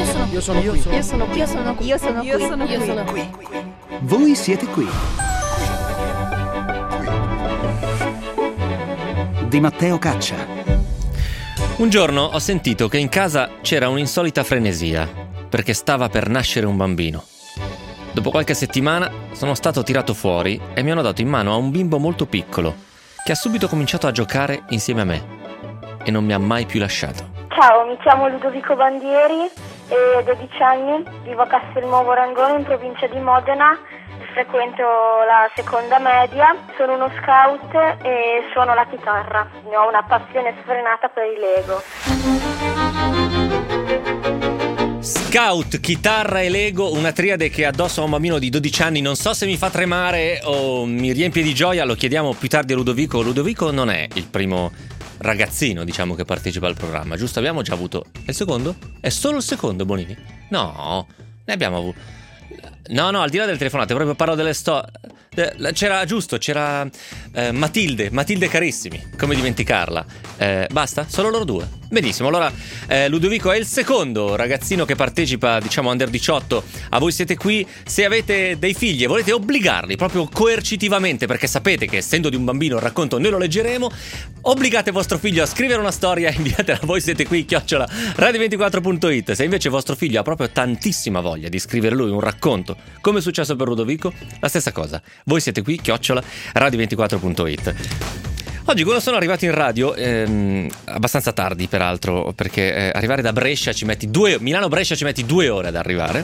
Io sono qui. Io sono qui. Io sono qui. Io sono qui. Io sono qui. Io sono qui. Voi siete qui. Di Matteo Caccia. Un giorno ho sentito che in casa c'era un'insolita frenesia, perché stava per nascere un bambino. Dopo qualche settimana sono stato tirato fuori e mi hanno dato in mano a un bimbo molto piccolo, che ha subito cominciato a giocare insieme a me e non mi ha mai più lasciato. Ciao, mi chiamo Ludovico Bandieri e ho 12 anni, vivo a Castelnuovo Rangone in provincia di Modena, frequento la seconda media, sono uno scout e suono la chitarra, ne ho una passione sfrenata per i Lego. Scout, chitarra e Lego, una triade che addosso a un bambino di 12 anni non so se mi fa tremare o mi riempie di gioia, lo chiediamo più tardi a Ludovico. Ludovico non è il primo ragazzino, diciamo, che partecipa al programma, giusto? Abbiamo già avuto il secondo? È solo il secondo, Bonini? No, ne abbiamo avuto. No, al di là delle telefonate, proprio parlo delle c'era Matilde carissimi, come dimenticarla? Basta? Solo loro due? Benissimo, allora Ludovico è il secondo ragazzino che partecipa, diciamo, under 18. A Voi Siete Qui. Se avete dei figli e volete obbligarli proprio coercitivamente, perché sapete che essendo di un bambino il racconto noi lo leggeremo, obbligate vostro figlio a scrivere una storia e inviatela a Voi Siete Qui @radio24.it. Se invece vostro figlio ha proprio tantissima voglia di scrivere lui un racconto, come è successo per Ludovico, la stessa cosa. Voi siete qui @radio24.it. Oggi, quando sono arrivato in radio, abbastanza tardi peraltro, perché arrivare da Brescia ci metti Milano-Brescia ci metti 2 ore ad arrivare,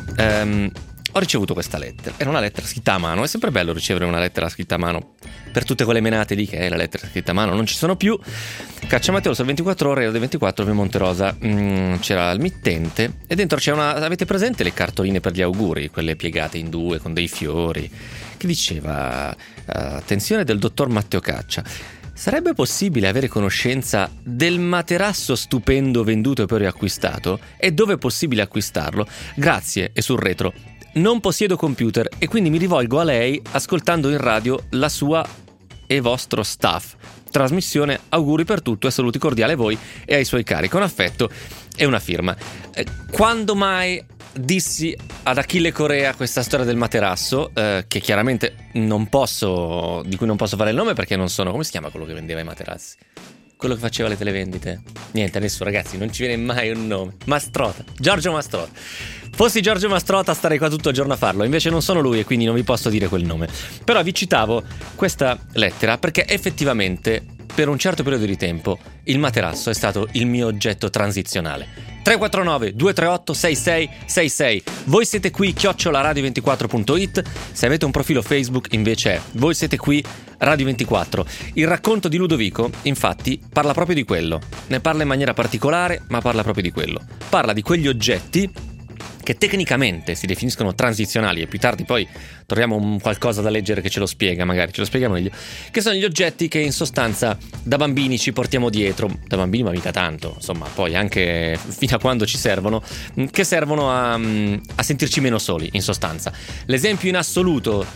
ho ricevuto questa lettera. Era una lettera scritta a mano. È sempre bello ricevere una lettera scritta a mano. Per tutte quelle menate lì che è la lettera scritta a mano non ci sono più. Caccia Matteo sul 24 ore, del 24 via Monterosa. C'era il mittente e dentro c'è avete presente le cartoline per gli auguri, quelle piegate in due con dei fiori, che diceva attenzione del dottor Matteo Caccia. Sarebbe possibile avere conoscenza del materasso stupendo venduto e poi riacquistato? E dove è possibile acquistarlo? Grazie. E sul retro: non possiedo computer e quindi mi rivolgo a lei ascoltando in radio la sua e vostro staff. Trasmissione, auguri per tutto e saluti cordiali a voi e ai suoi cari. Con affetto e una firma. Quando mai dissi ad Achille Corea questa storia del materasso, che chiaramente di cui non posso fare il nome perché non sono... Come si chiama quello che vendeva i materassi? Quello che faceva le televendite? Niente, adesso ragazzi non ci viene mai un nome. Mastrota, Giorgio Mastrota. Fossi Giorgio Mastrota starei qua tutto il giorno a farlo, invece non sono lui e quindi non vi posso dire quel nome. Però vi citavo questa lettera perché effettivamente per un certo periodo di tempo il materasso è stato il mio oggetto transizionale. 349 238 6666. Voi siete qui @radio24.it. Se avete un profilo Facebook invece è Voi Siete Qui Radio24. Il racconto di Ludovico infatti parla proprio di quello. Ne parla in maniera particolare, ma parla proprio di quello. Parla di quegli oggetti che tecnicamente si definiscono transizionali, e più tardi poi troviamo un qualcosa da leggere che ce lo spiega, magari ce lo spiega meglio, che sono gli oggetti che in sostanza da bambini ci portiamo dietro, da bambini ma mica tanto, insomma, poi anche fino a quando ci servono, che servono a sentirci meno soli, in sostanza. L'esempio in assoluto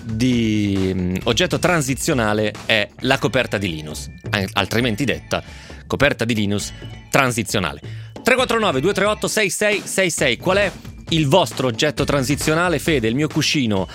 di oggetto transizionale è la coperta di Linus, altrimenti detta coperta di Linus transizionale. 349 238 6666. Qual è il vostro oggetto transizionale? Fede, il mio cuscino.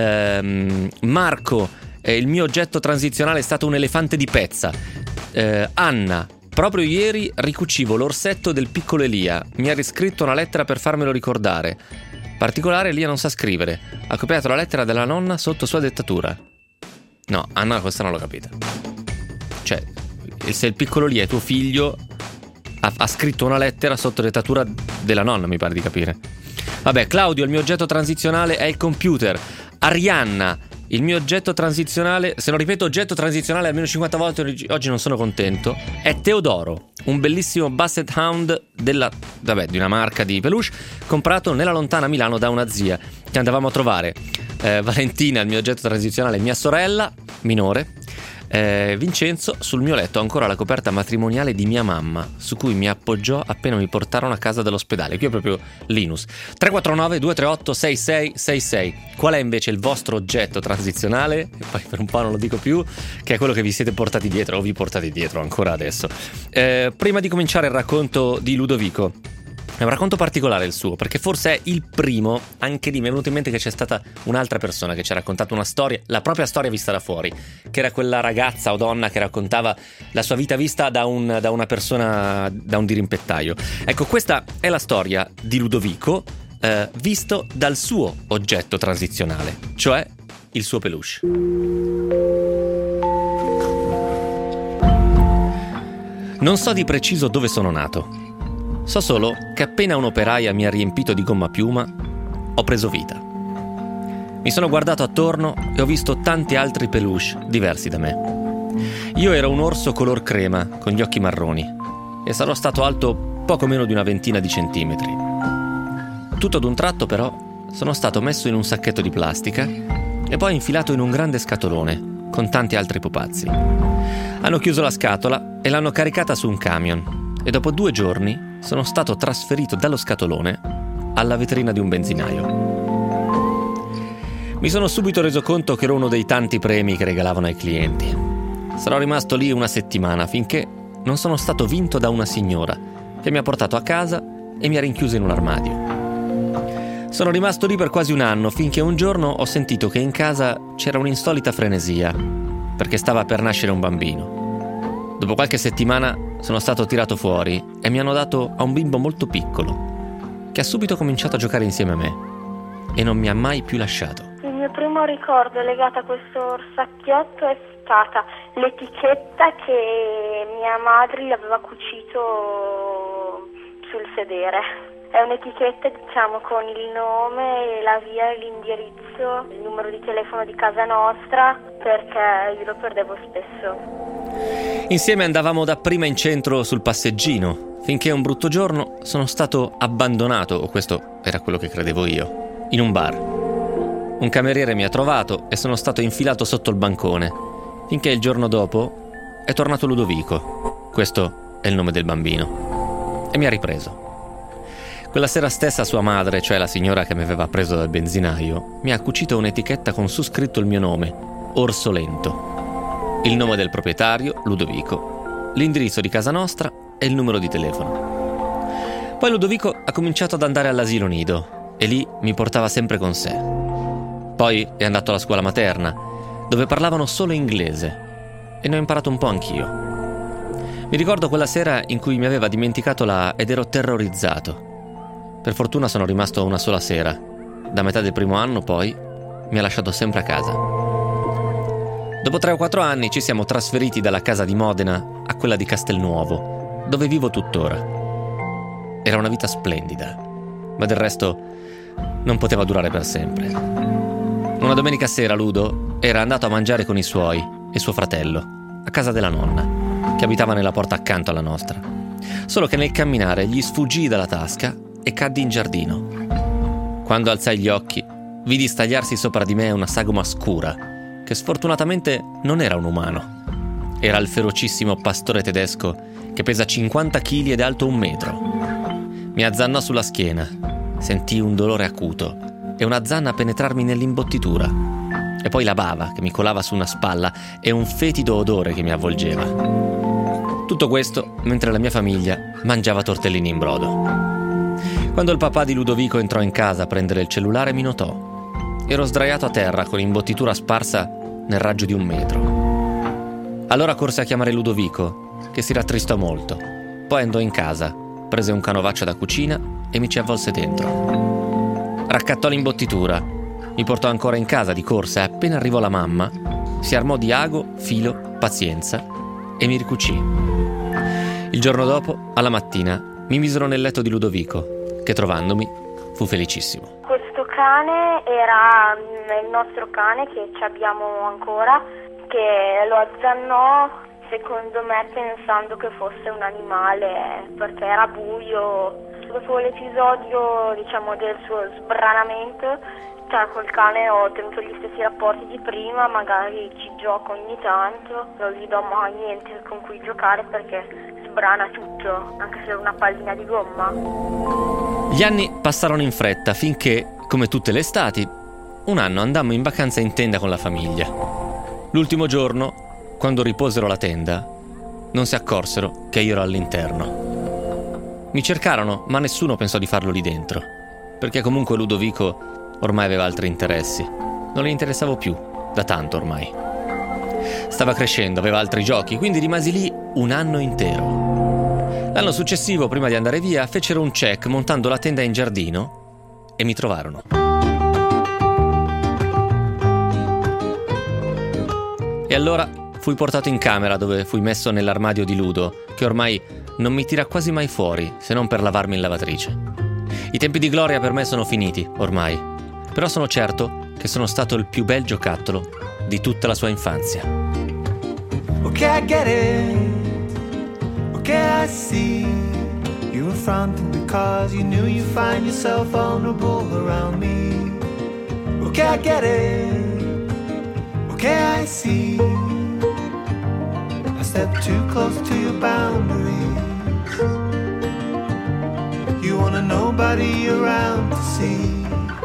Marco, il mio oggetto transizionale è stato un elefante di pezza. Anna, proprio ieri ricucivo l'orsetto del piccolo Elia. Mi ha riscritto una lettera per farmelo ricordare. Particolare, Elia non sa scrivere. Ha copiato la lettera della nonna sotto sua dettatura. No, Anna, questa non l'ho capita. Cioè, se il piccolo Elia è tuo figlio, ha scritto una lettera sotto dettatura della nonna, mi pare di capire. Vabbè, Claudio, il mio oggetto transizionale è il computer. Arianna, il mio oggetto transizionale, se non ripeto oggetto transizionale almeno 50 volte oggi non sono contento, è Teodoro, un bellissimo Basset Hound di una marca di peluche comprato nella lontana Milano da una zia che andavamo a trovare. Valentina, il mio oggetto transizionale è mia sorella minore. Vincenzo, sul mio letto ho ancora la coperta matrimoniale di mia mamma, su cui mi appoggiò appena mi portarono a casa dall'ospedale. Qui è proprio Linus. 349 238 6666. Qual è invece il vostro oggetto transizionale? E poi per un po' non lo dico più, che è quello che vi siete portati dietro o vi portate dietro ancora adesso. Prima di cominciare il racconto di Ludovico, È un racconto particolare il suo, perché forse è il primo. Anche lì mi è venuto in mente che c'è stata un'altra persona che ci ha raccontato una storia, la propria storia vista da fuori, che era quella ragazza o donna che raccontava la sua vita vista da una persona, da un dirimpettaio. Ecco, questa è la storia di Ludovico, visto dal suo oggetto transizionale, cioè il suo peluche. Non so di preciso dove sono nato. So solo che appena un'operaia mi ha riempito di gomma piuma, ho preso vita. Mi sono guardato attorno e ho visto tanti altri peluche diversi da me. Io ero un orso color crema con gli occhi marroni e sarò stato alto poco meno di una ventina di centimetri. Tutto ad un tratto però sono stato messo in un sacchetto di plastica e poi infilato in un grande scatolone con tanti altri pupazzi. Hanno chiuso la scatola e l'hanno caricata su un camion e dopo 2 giorni sono stato trasferito dallo scatolone alla vetrina di un benzinaio. Mi sono subito reso conto che ero uno dei tanti premi che regalavano ai clienti. Sarò rimasto lì una settimana finché non sono stato vinto da una signora che mi ha portato a casa e mi ha rinchiuso in un armadio. Sono rimasto lì per quasi un anno finché un giorno ho sentito che in casa c'era un'insolita frenesia perché stava per nascere un bambino. Dopo qualche settimana sono stato tirato fuori e mi hanno dato a un bimbo molto piccolo che ha subito cominciato a giocare insieme a me e non mi ha mai più lasciato. Il mio primo ricordo legato a questo orsacchiotto è stata l'etichetta che mia madre gli aveva cucito sul sedere. È un'etichetta, diciamo, con il nome, la via, l'indirizzo, il numero di telefono di casa nostra, perché io lo perdevo spesso. Insieme andavamo dapprima in centro sul passeggino, finché un brutto giorno sono stato abbandonato, o questo era quello che credevo io, in un bar. Un cameriere mi ha trovato e sono stato infilato sotto il bancone, finché il giorno dopo è tornato Ludovico, questo è il nome del bambino, e mi ha ripreso. Quella sera stessa sua madre, cioè la signora che mi aveva preso dal benzinaio, mi ha cucito un'etichetta con su scritto il mio nome, Orso Lento, il nome del proprietario, Ludovico, l'indirizzo di casa nostra e il numero di telefono. Poi Ludovico ha cominciato ad andare all'asilo nido e lì mi portava sempre con sé. Poi è andato alla scuola materna, dove parlavano solo inglese e ne ho imparato un po' anch'io. Mi ricordo quella sera in cui mi aveva dimenticato ed ero terrorizzato. Per fortuna sono rimasto una sola sera. Da metà del primo anno poi mi ha lasciato sempre a casa. Dopo 3 o 4 anni ci siamo trasferiti dalla casa di Modena a quella di Castelnuovo, dove vivo tuttora. Era una vita splendida, ma del resto non poteva durare per sempre. Una domenica sera Ludo era andato a mangiare con i suoi e suo fratello a casa della nonna, che abitava nella porta accanto alla nostra. Solo che nel camminare gli sfuggii dalla tasca e caddi in giardino. Quando alzai gli occhi, vidi stagliarsi sopra di me una sagoma scura, che sfortunatamente non era un umano. Era il ferocissimo pastore tedesco che pesa 50 kg ed è alto 1 metro. Mi azzannò sulla schiena, sentii un dolore acuto e una zanna penetrarmi nell'imbottitura, e poi la bava che mi colava su una spalla e un fetido odore che mi avvolgeva. Tutto questo mentre la mia famiglia mangiava tortellini in brodo. Quando il papà di Ludovico entrò in casa a prendere il cellulare mi notò. Ero sdraiato a terra con imbottitura sparsa nel raggio di 1 metro. Allora corse a chiamare Ludovico, che si rattristò molto. Poi andò in casa, prese un canovaccio da cucina e mi ci avvolse dentro. Raccattò l'imbottitura, mi portò ancora in casa di corsa e appena arrivò la mamma, si armò di ago, filo, pazienza e mi ricucì. Il giorno dopo, alla mattina, mi misero nel letto di Ludovico, che trovandomi fu felicissimo. Questo cane era il nostro cane che ci abbiamo ancora, che lo azzannò secondo me pensando che fosse un animale perché era buio. Dopo l'episodio, diciamo, del suo sbranamento, cioè col cane ho tenuto gli stessi rapporti di prima, magari ci gioco ogni tanto, non gli do mai niente con cui giocare perché sbrana tutto, anche se è una pallina di gomma. Gli anni passarono in fretta finché, come tutte le estati, un anno andammo in vacanza in tenda con la famiglia. L'ultimo giorno, quando riposero la tenda, non si accorsero che io ero all'interno. Mi cercarono, ma nessuno pensò di farlo lì dentro, perché comunque Ludovico ormai aveva altri interessi. Non le interessavo più, da tanto ormai. Stava crescendo, aveva altri giochi, quindi rimasi lì un anno intero. L'anno successivo, prima di andare via, fecero un check montando la tenda in giardino e mi trovarono. E allora fui portato in camera, dove fui messo nell'armadio di Ludo, che ormai non mi tira quasi mai fuori, se non per lavarmi in lavatrice. I tempi di gloria per me sono finiti, ormai. Però sono certo che sono stato il più bel giocattolo di tutta la sua infanzia. Okay, I get it. Okay, I see. You were fronting because you knew you'd find yourself vulnerable around me. Okay, I get it. Okay, I see. I stepped too close to your boundaries. You wanna nobody around to see.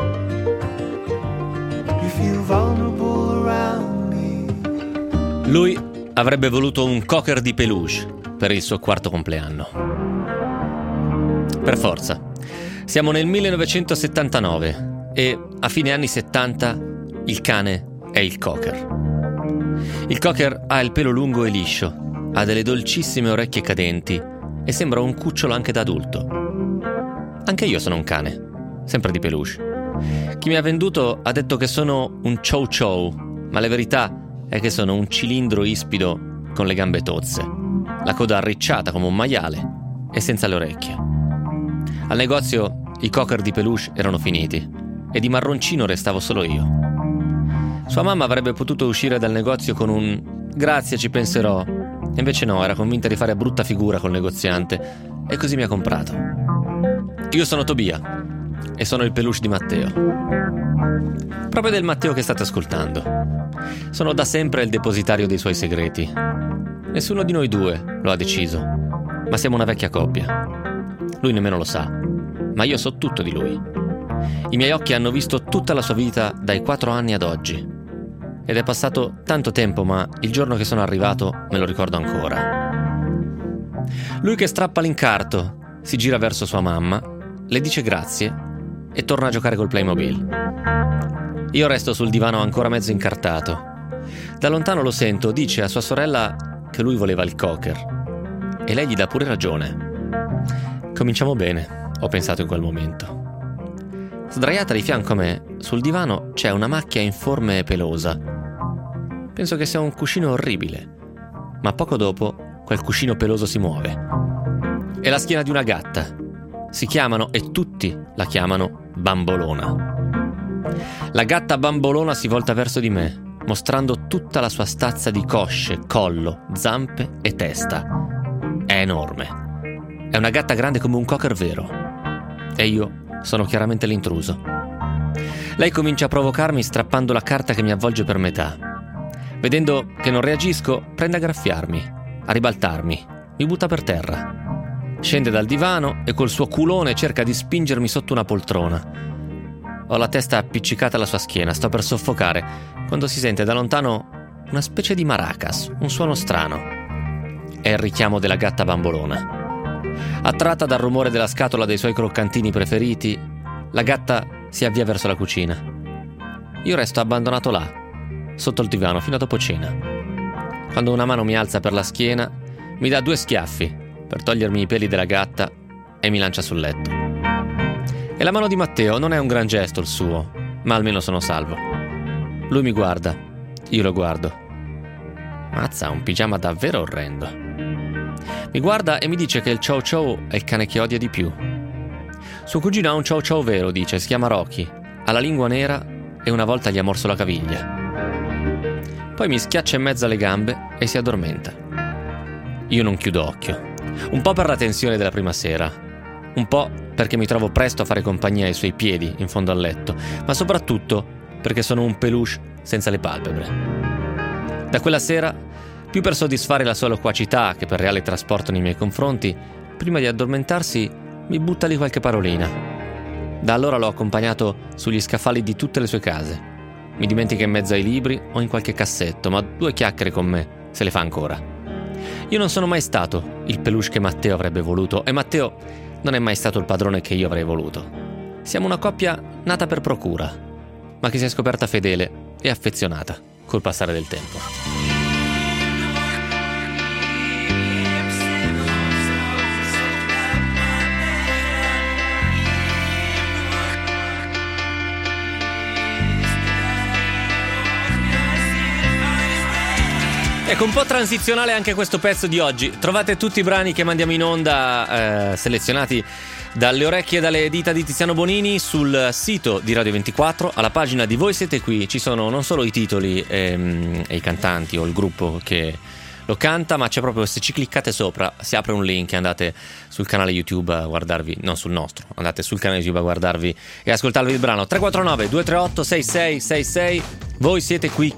You feel vulnerable around me. Lui avrebbe voluto un cocker di peluche per il suo 4º compleanno. Per forza. Siamo nel 1979 e a fine anni 70 il cane è il cocker. Il cocker ha il pelo lungo e liscio, ha delle dolcissime orecchie cadenti e sembra un cucciolo anche da adulto. Anche io sono un cane, sempre di peluche. Chi mi ha venduto ha detto che sono un chow chow, ma la verità è che sono un cilindro ispido con le gambe tozze, la coda arricciata come un maiale e senza le orecchie. Al negozio i cocker di peluche erano finiti e di marroncino restavo solo io. Sua mamma avrebbe potuto uscire dal negozio con un "grazie, ci penserò", e invece no, era convinta di fare brutta figura col negoziante e così mi ha comprato. Io sono Tobia e sono il peluche di Matteo. Proprio del Matteo che state ascoltando. Sono da sempre il depositario dei suoi segreti. Nessuno di noi due lo ha deciso, ma siamo una vecchia coppia. Lui nemmeno lo sa, ma io so tutto di lui. I miei occhi hanno visto tutta la sua vita dai 4 anni ad oggi. Ed è passato tanto tempo, ma il giorno che sono arrivato me lo ricordo ancora. Lui che strappa l'incarto, si gira verso sua mamma, le dice grazie e torna a giocare col Playmobil. Io resto sul divano ancora mezzo incartato. Da lontano lo sento, dice a sua sorella che lui voleva il cocker. E lei gli dà pure ragione. Cominciamo bene, ho pensato in quel momento. Sdraiata di fianco a me, sul divano c'è una macchia informe e pelosa. Penso che sia un cuscino orribile, ma poco dopo quel cuscino peloso si muove. È la schiena di una gatta. Si chiamano, e tutti la chiamano, Bambolona. La gatta Bambolona si volta verso di me, mostrando tutta la sua stazza di cosce, collo, zampe e testa. È enorme. È una gatta grande come un cocker vero. E io sono chiaramente l'intruso. Lei comincia a provocarmi strappando la carta che mi avvolge per metà. Vedendo che non reagisco, prende a graffiarmi, a ribaltarmi, mi butta per terra. Scende dal divano e col suo culone cerca di spingermi sotto una poltrona. Ho la testa appiccicata alla sua schiena, sto per soffocare, quando si sente da lontano una specie di maracas, un suono strano. È il richiamo della gatta Bambolona. Attratta dal rumore della scatola dei suoi croccantini preferiti, la gatta si avvia verso la cucina. Io resto abbandonato là, sotto il divano, fino a dopo cena. Quando una mano mi alza per la schiena, mi dà 2 schiaffi per togliermi i peli della gatta e mi lancia sul letto. E la mano di Matteo non è un gran gesto il suo, ma almeno sono salvo. Lui mi guarda, io lo guardo. Mazza, ha un pigiama davvero orrendo. Mi guarda e mi dice che il Chow Chow è il cane che odia di più. Suo cugino ha un Chow Chow vero, dice, si chiama Rocky, ha la lingua nera e una volta gli ha morso la caviglia. Poi mi schiaccia in mezzo alle gambe e si addormenta. Io non chiudo occhio. Un po' per la tensione della prima sera, un po' perché mi trovo presto a fare compagnia ai suoi piedi in fondo al letto, ma soprattutto perché sono un peluche senza le palpebre. Da quella sera, più per soddisfare la sua loquacità che per reale trasporto nei miei confronti, prima di addormentarsi mi butta lì qualche parolina. Da allora l'ho accompagnato sugli scaffali di tutte le sue case. Mi dimentica in mezzo ai libri o in qualche cassetto, ma 2 chiacchiere con me se le fa ancora. Io non sono mai stato il peluche che Matteo avrebbe voluto, e Matteo non è mai stato il padrone che io avrei voluto. Siamo una coppia nata per procura, ma che si è scoperta fedele e affezionata col passare del tempo. Ecco, un po' transizionale anche questo pezzo di oggi. Trovate tutti i brani che mandiamo in onda, selezionati dalle orecchie e dalle dita di Tiziano Bonini, sul sito di Radio 24, alla pagina di Voi Siete Qui. Ci sono non solo i titoli e i cantanti o il gruppo che lo canta, ma c'è proprio, se ci cliccate sopra, si apre un link e andate sul canale YouTube a guardarvi, non sul nostro, andate sul canale YouTube a guardarvi e ascoltarvi il brano. 349 238 6666. Voi siete qui,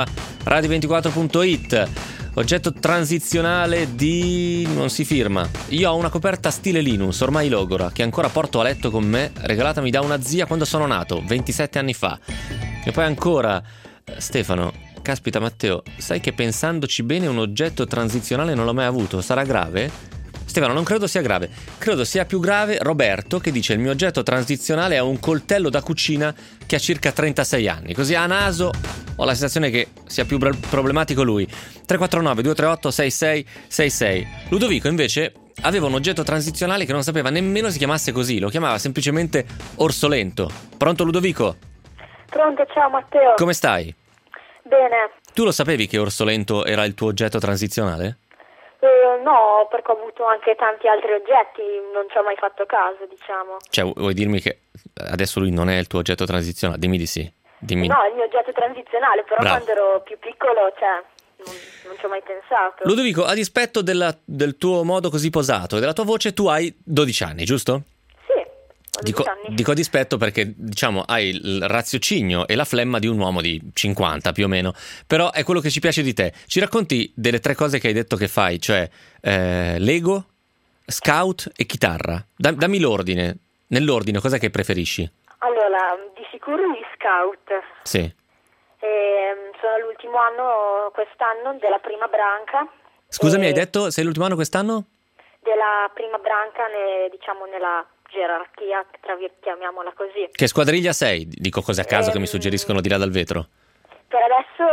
@radio24.it. Oggetto transizionale di... non si firma. Io ho una coperta stile Linus, ormai logora, che ancora porto a letto con me, regalatami da una zia quando sono nato, 27 anni fa. E poi ancora, Stefano, caspita Matteo, sai che pensandoci bene un oggetto transizionale non l'ho mai avuto, sarà grave? Stefano, non credo sia grave, credo sia più grave Roberto, che dice: il mio oggetto transizionale è un coltello da cucina che ha circa 36 anni, così a naso ho la sensazione che sia più problematico lui. 349 238 6666. Ludovico invece aveva un oggetto transizionale che non sapeva nemmeno si chiamasse così, lo chiamava semplicemente Orsolento. Pronto Ludovico? Pronto, ciao Matteo. Come stai? Bene. Tu lo sapevi che Orsolento era il tuo oggetto transizionale? No, perché ho avuto anche tanti altri oggetti, non ci ho mai fatto caso, diciamo. Cioè, vuoi dirmi che adesso lui non è il tuo oggetto transizionale? Dimmi di sì. Dimmi. No, è il mio oggetto transizionale, però Bravo. quando ero più piccolo, cioè, non ci ho mai pensato. Ludovico, a dispetto del tuo modo così posato e della tua voce, tu hai 12 anni, giusto? Sì, ho 12 anni. Dico a dispetto perché, diciamo, hai il raziocinio e la flemma di un uomo di 50 più o meno, però è quello che ci piace di te. Ci racconti delle 3 cose che hai detto che fai, cioè Lego, Scout e chitarra. Dammi l'ordine. Nell'ordine, cos'è che preferisci? Allora, di sicuro gli Scout. Sì. Sono l'ultimo anno quest'anno della prima branca. Scusami, hai detto sei l'ultimo anno quest'anno? Della prima branca, diciamo, nella gerarchia, chiamiamola così. Che squadriglia sei? Dico cose a caso che mi suggeriscono di là dal vetro. Per adesso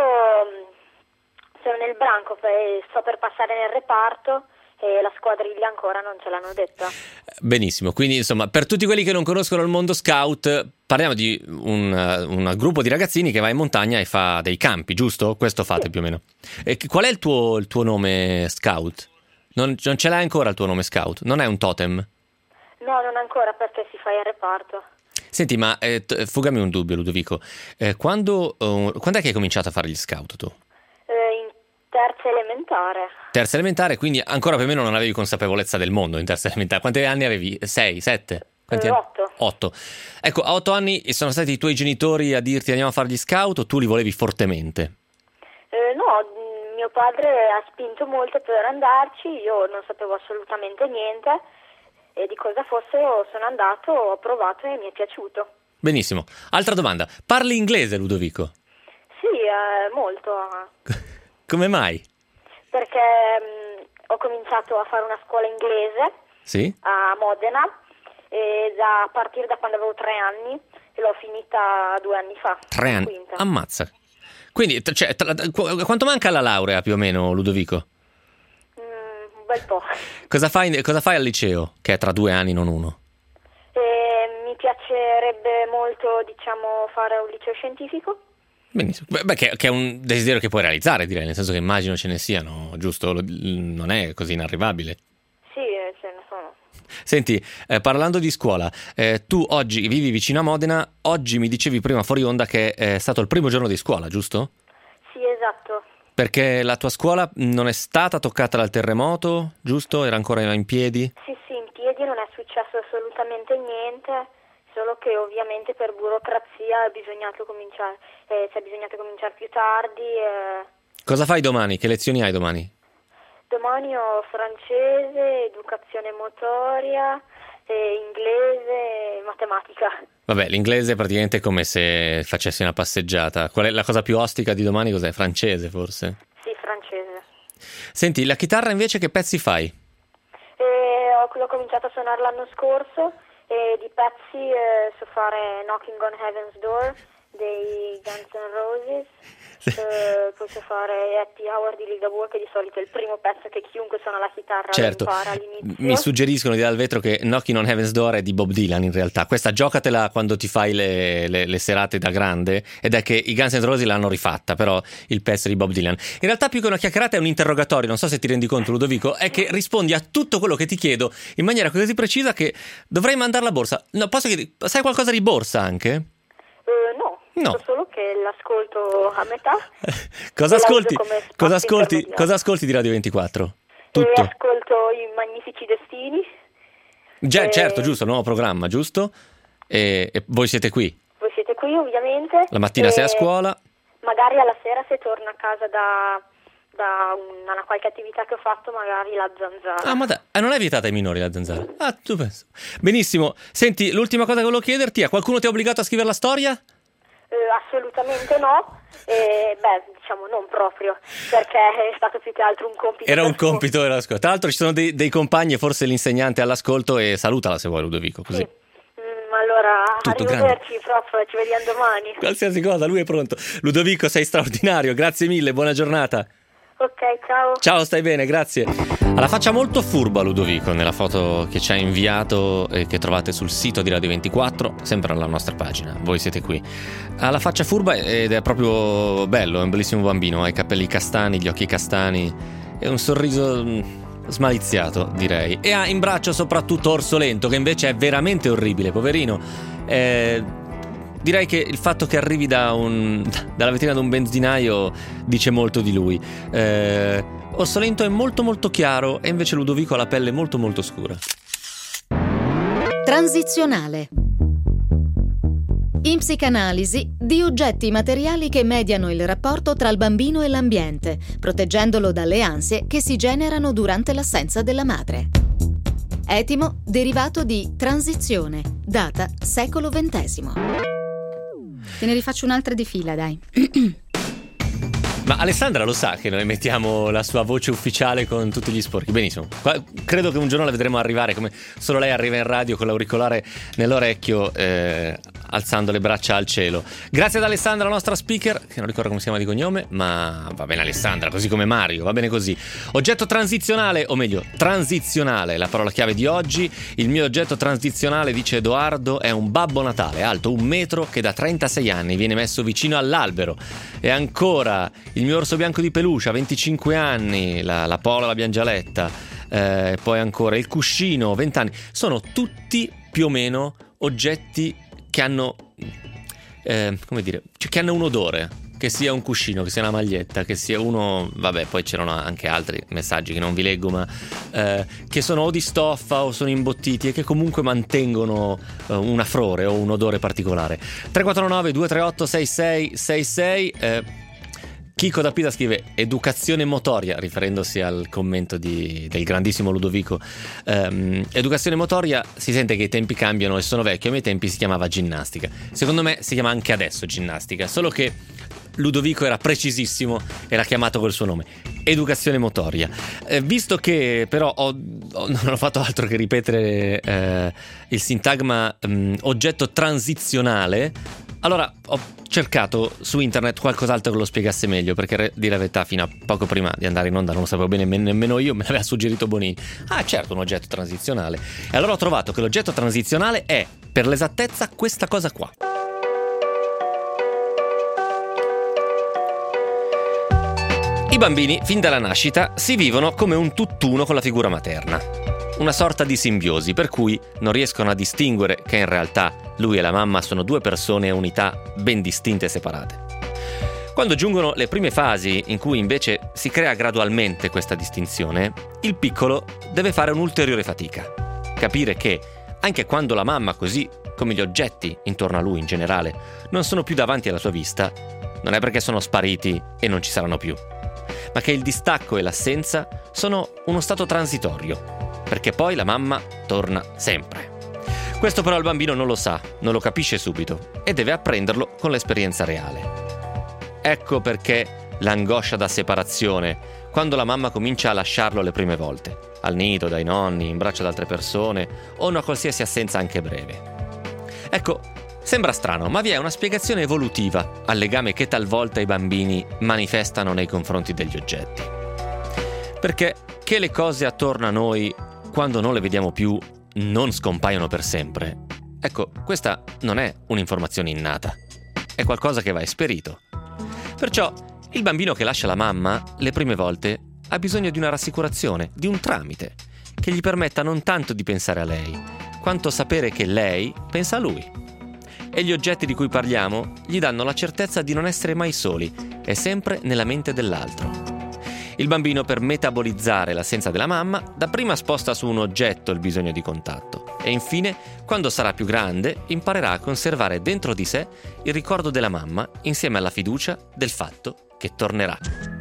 sono nel branco, sto per passare nel reparto e la squadriglia ancora non ce l'hanno detta. Benissimo, quindi insomma, per tutti quelli che non conoscono il mondo scout, parliamo di un gruppo di ragazzini che va in montagna e fa dei campi, giusto? Questo fate Sì. più o meno. E qual è il tuo nome scout? Non ce l'hai ancora il tuo nome scout? Non è un totem? No, non ancora, perché si fa il reparto. Senti, ma fugami un dubbio, Ludovico. Quando è che hai cominciato a fare gli scout tu? In terza elementare. Terza elementare, quindi ancora più o meno non avevi consapevolezza del mondo in terza elementare. Quanti anni avevi? 6, 7? 8. 8. Ecco, a 8 anni sono stati i tuoi genitori a dirti andiamo a fare gli scout o tu li volevi fortemente? No, mio padre ha spinto molto per andarci, io non sapevo assolutamente niente e di cosa fosse sono andato, ho provato e mi è piaciuto. Benissimo. Altra domanda. Parli inglese, Ludovico? Sì, molto. Come mai? Perché ho cominciato a fare una scuola inglese Sì? a Modena e a partire da quando avevo 3 anni e l'ho finita 2 anni fa. 3 anni. Quinta. Ammazza. Quindi, cioè, quanto manca alla laurea più o meno, Ludovico? Un bel po'. Cosa fai al liceo, che è tra 2 anni, non 1? Mi piacerebbe molto, diciamo, fare un liceo scientifico. Benissimo. Beh, che è un desiderio che puoi realizzare, direi, nel senso che immagino ce ne siano, giusto? Non è così inarrivabile. Sì, ce ne sono. Senti, parlando di scuola, tu oggi vivi vicino a Modena, oggi mi dicevi prima fuori onda che è stato il primo giorno di scuola, giusto? Sì, esatto. Perché la tua scuola non è stata toccata dal terremoto, giusto? Era ancora in piedi? Sì, in piedi non è successo assolutamente niente, solo che ovviamente per burocrazia c'è bisognato cominciare più tardi. Cosa fai domani? Che lezioni hai domani? Domani ho francese, educazione motoria, inglese e matematica. Vabbè, l'inglese è praticamente come se facessi una passeggiata. Qual è la cosa più ostica di domani? Cos'è? Francese, forse? Sì, francese. Senti, la chitarra invece che pezzi fai? Ho l'ho cominciato a suonare l'anno scorso e di pezzi so fare Knocking on Heaven's Door dei Guns N' Roses, poi so fare Happy Hour di Ligabue, che di solito è il primo pezzo che chiunque suona la chitarra impara all'inizio. Mi suggeriscono di dal vetro che Knocking on Heaven's Door è di Bob Dylan in realtà. Questa giocatela quando ti fai le serate da grande, ed è che i Guns N' Roses l'hanno rifatta, però il pezzo è di Bob Dylan. In realtà più che una chiacchierata è un interrogatorio, non so se ti rendi conto Ludovico, è che rispondi a tutto quello che ti chiedo in maniera così precisa che dovrei mandare la borsa. No, posso chiedere, sai qualcosa di borsa anche? No. So solo che l'ascolto a metà. Cosa ascolti di Radio 24? Tutto. Ascolto i Magnifici Destini. Certo, giusto, nuovo programma, giusto? E voi siete qui? Voi siete qui, ovviamente. La mattina sei a scuola. Magari alla sera, se torno a casa da una qualche attività che ho fatto, magari la zanzara. Ah, ma non è vietata ai minori la zanzara? Ah, tu penso. Benissimo. Senti, l'ultima cosa che volevo chiederti è: qualcuno ti ha obbligato a scrivere la storia? Assolutamente no, diciamo non proprio, perché è stato più che altro un compito. Era un compito dell'ascolto. Tra l'altro ci sono dei compagni e forse l'insegnante all'ascolto, e salutala se vuoi Ludovico, così. Sì. Allora, tutto arrivederci prof, ci vediamo domani. Qualsiasi cosa, lui è pronto. Ludovico, sei straordinario, grazie mille, buona giornata. Ok, ciao. Ciao, stai bene, grazie. Ha la faccia molto furba Ludovico nella foto che ci ha inviato e che trovate sul sito di Radio 24, sempre alla nostra pagina, voi siete qui. Ha la faccia furba ed è proprio bello, è un bellissimo bambino, ha i capelli castani, gli occhi castani e un sorriso smaliziato, direi. E ha in braccio soprattutto Orsolento, che invece è veramente orribile, poverino. Direi che il fatto che arrivi dalla vetrina di un benzinaio dice molto di lui. Orsolento è molto molto chiaro e invece Ludovico ha la pelle molto molto scura. Transizionale. In psicanalisi, di oggetti materiali che mediano il rapporto tra il bambino e l'ambiente, proteggendolo dalle ansie che si generano durante l'assenza della madre. Etimo derivato di transizione, data secolo XX. Te ne rifaccio un'altra di fila, dai. Ma Alessandra lo sa che noi mettiamo la sua voce ufficiale con tutti gli sporchi. Benissimo. Credo che un giorno la vedremo arrivare come solo lei arriva in radio con l'auricolare nell'orecchio, alzando le braccia al cielo. Grazie ad Alessandra, la nostra speaker, che non ricordo come si chiama di cognome, ma va bene Alessandra, così come Mario, va bene così. Oggetto transizionale, o meglio, transizionale, la parola chiave di oggi. Il mio oggetto transizionale, dice Edoardo, è un Babbo Natale alto 1 metro che da 36 anni viene messo vicino all'albero. E ancora il mio orso bianco di peluche, 25 anni, la Pola, la Biangialetta, poi ancora il cuscino, 20 anni. Sono tutti più o meno oggetti che hanno, come dire, cioè che hanno un odore, che sia un cuscino, che sia una maglietta, che sia uno, vabbè, poi c'erano anche altri messaggi che non vi leggo, ma che sono o di stoffa o sono imbottiti e che comunque mantengono un afrore o un odore particolare. 349 238 6666. Chico da Pisa scrive educazione motoria, riferendosi al commento del grandissimo Ludovico. Educazione motoria, si sente che i tempi cambiano e sono vecchio. A miei tempi si chiamava ginnastica. Secondo me si chiama anche adesso ginnastica, solo che Ludovico era precisissimo e l'ha chiamato col suo nome, educazione motoria. Visto che però non ho fatto altro che ripetere il sintagma oggetto transizionale, allora ho cercato su internet qualcos'altro che lo spiegasse meglio, perché dire la verità fino a poco prima di andare in onda non lo sapevo bene nemmeno io, me l'aveva suggerito Bonini. Ah certo, un oggetto transizionale. E allora ho trovato che l'oggetto transizionale è, per l'esattezza, questa cosa qua. I bambini, fin dalla nascita, si vivono come un tutt'uno con la figura materna. Una sorta di simbiosi, per cui non riescono a distinguere che in realtà lui e la mamma sono due persone e unità ben distinte e separate. Quando giungono le prime fasi in cui invece si crea gradualmente questa distinzione, il piccolo deve fare un'ulteriore fatica. Capire che, anche quando la mamma, così come gli oggetti intorno a lui in generale, non sono più davanti alla sua vista, non è perché sono spariti e non ci saranno più, ma che il distacco e l'assenza sono uno stato transitorio, perché poi la mamma torna sempre. Questo però il bambino non lo sa, non lo capisce subito e deve apprenderlo con l'esperienza reale. Ecco perché l'angoscia da separazione, quando la mamma comincia a lasciarlo le prime volte, al nido, dai nonni, in braccio ad altre persone o una qualsiasi assenza anche breve. Ecco, sembra strano, ma vi è una spiegazione evolutiva al legame che talvolta i bambini manifestano nei confronti degli oggetti. Perché che le cose attorno a noi, quando non le vediamo più, non scompaiono per sempre, ecco, questa non è un'informazione innata, è qualcosa che va esperito. Perciò il bambino che lascia la mamma le prime volte ha bisogno di una rassicurazione, di un tramite, che gli permetta non tanto di pensare a lei, quanto sapere che lei pensa a lui. E gli oggetti di cui parliamo gli danno la certezza di non essere mai soli, è sempre nella mente dell'altro. Il bambino, per metabolizzare l'assenza della mamma, dapprima sposta su un oggetto il bisogno di contatto e infine, quando sarà più grande, imparerà a conservare dentro di sé il ricordo della mamma insieme alla fiducia del fatto che tornerà.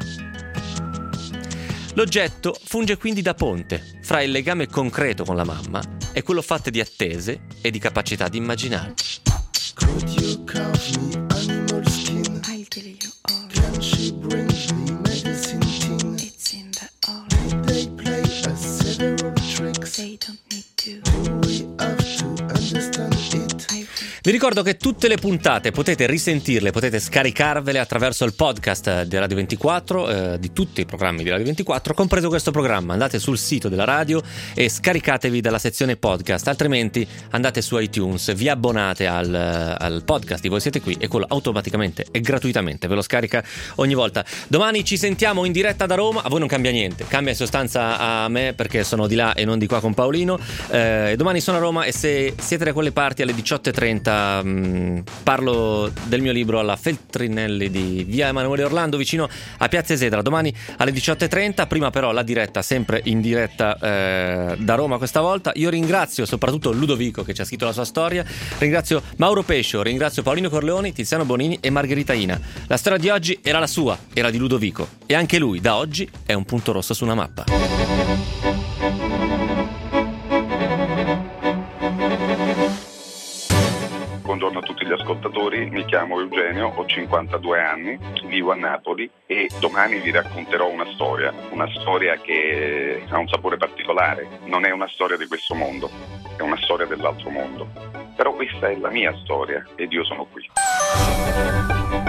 L'oggetto funge quindi da ponte fra il legame concreto con la mamma e quello fatto di attese e di capacità di immaginare. Could you carve me animal skin? I'll tell you all. Can she bring me medicine tin? It's in the all. Did they play us several tricks? They don't need to. Do we have to understand it? I will. Vi ricordo che tutte le puntate potete risentirle, potete scaricarvele attraverso il podcast di Radio 24, di tutti i programmi di Radio 24, compreso questo programma. Andate sul sito della radio e scaricatevi dalla sezione podcast, altrimenti andate su iTunes, vi abbonate al podcast di Voi Siete Qui e quello automaticamente e gratuitamente ve lo scarica ogni volta. Domani ci sentiamo in diretta da Roma, a voi non cambia niente, cambia in sostanza a me perché sono di là e non di qua con Paolino. Domani sono a Roma e se siete da quelle parti alle 18:30 parlo del mio libro alla Feltrinelli di via Emanuele Orlando vicino a Piazza Esedra, domani alle 18:30. Prima però la diretta, sempre in diretta da Roma questa volta. Io ringrazio soprattutto Ludovico che ci ha scritto la sua storia, ringrazio Mauro Pescio, ringrazio Paolino Corleoni, Tiziano Bonini e Margherita Ina. La storia di oggi era la sua, era di Ludovico e anche lui da oggi è un punto rosso su una mappa. Buongiorno a tutti gli ascoltatori, mi chiamo Eugenio, ho 52 anni, vivo a Napoli e domani vi racconterò una storia che ha un sapore particolare, non è una storia di questo mondo, è una storia dell'altro mondo, però questa è la mia storia ed io sono qui.